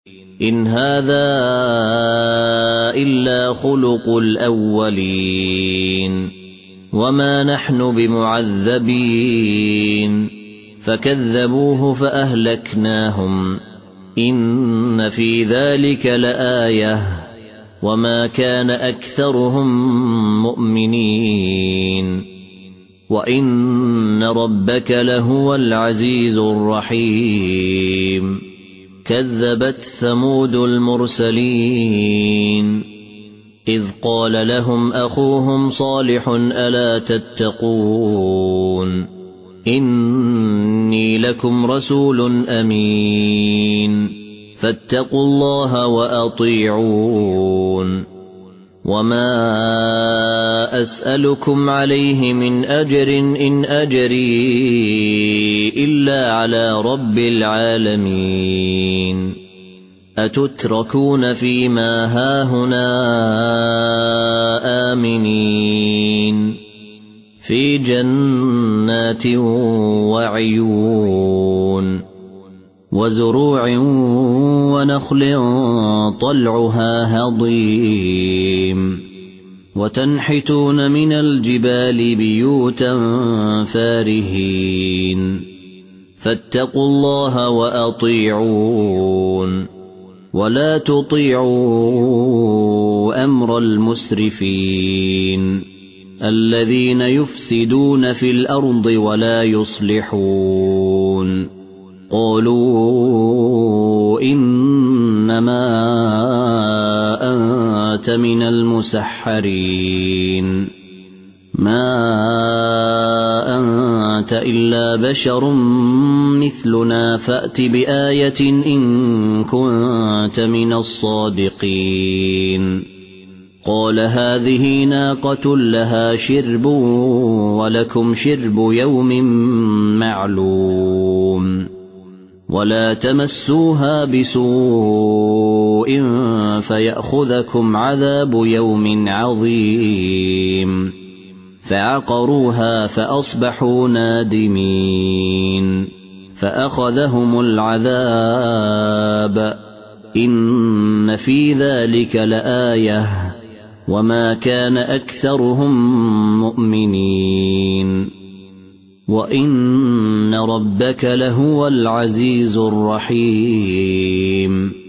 إن هذا إلا خلق الأولين وما نحن بمعذبين فكذبوه فأهلكناهم إن في ذلك لآية وما كان أكثرهم مؤمنين وإن ربك لهو العزيز الرحيم كذبت ثمود المرسلين إذ قال لهم أخوهم صالح ألا تتقون إني لكم رسول أمين فاتقوا الله وأطيعون وما أسألكم عليه من أجر إن أجري إلا على رب العالمين أتتركون فيما هاهنا آمنين في جنات وعيون وزروع ونخل طلعها هضيم وتنحتون من الجبال بيوتا فارهين فاتقوا الله وأطيعون ولا تطيعوا أمر المسرفين الذين يفسدون في الأرض ولا يصلحون قالوا إنما أنت من المسحرين ما أنت إلا بشر مثلنا فأت بآية إن كنت من الصادقين قال هذه ناقة لها شرب ولكم شرب يوم معلوم ولا تمسوها بسوء فيأخذكم عذاب يوم عظيم فعقروها فأصبحوا نادمين فأخذهم العذاب إن في ذلك لآية وما كان أكثرهم مؤمنين وإن ربك لهو العزيز الرحيم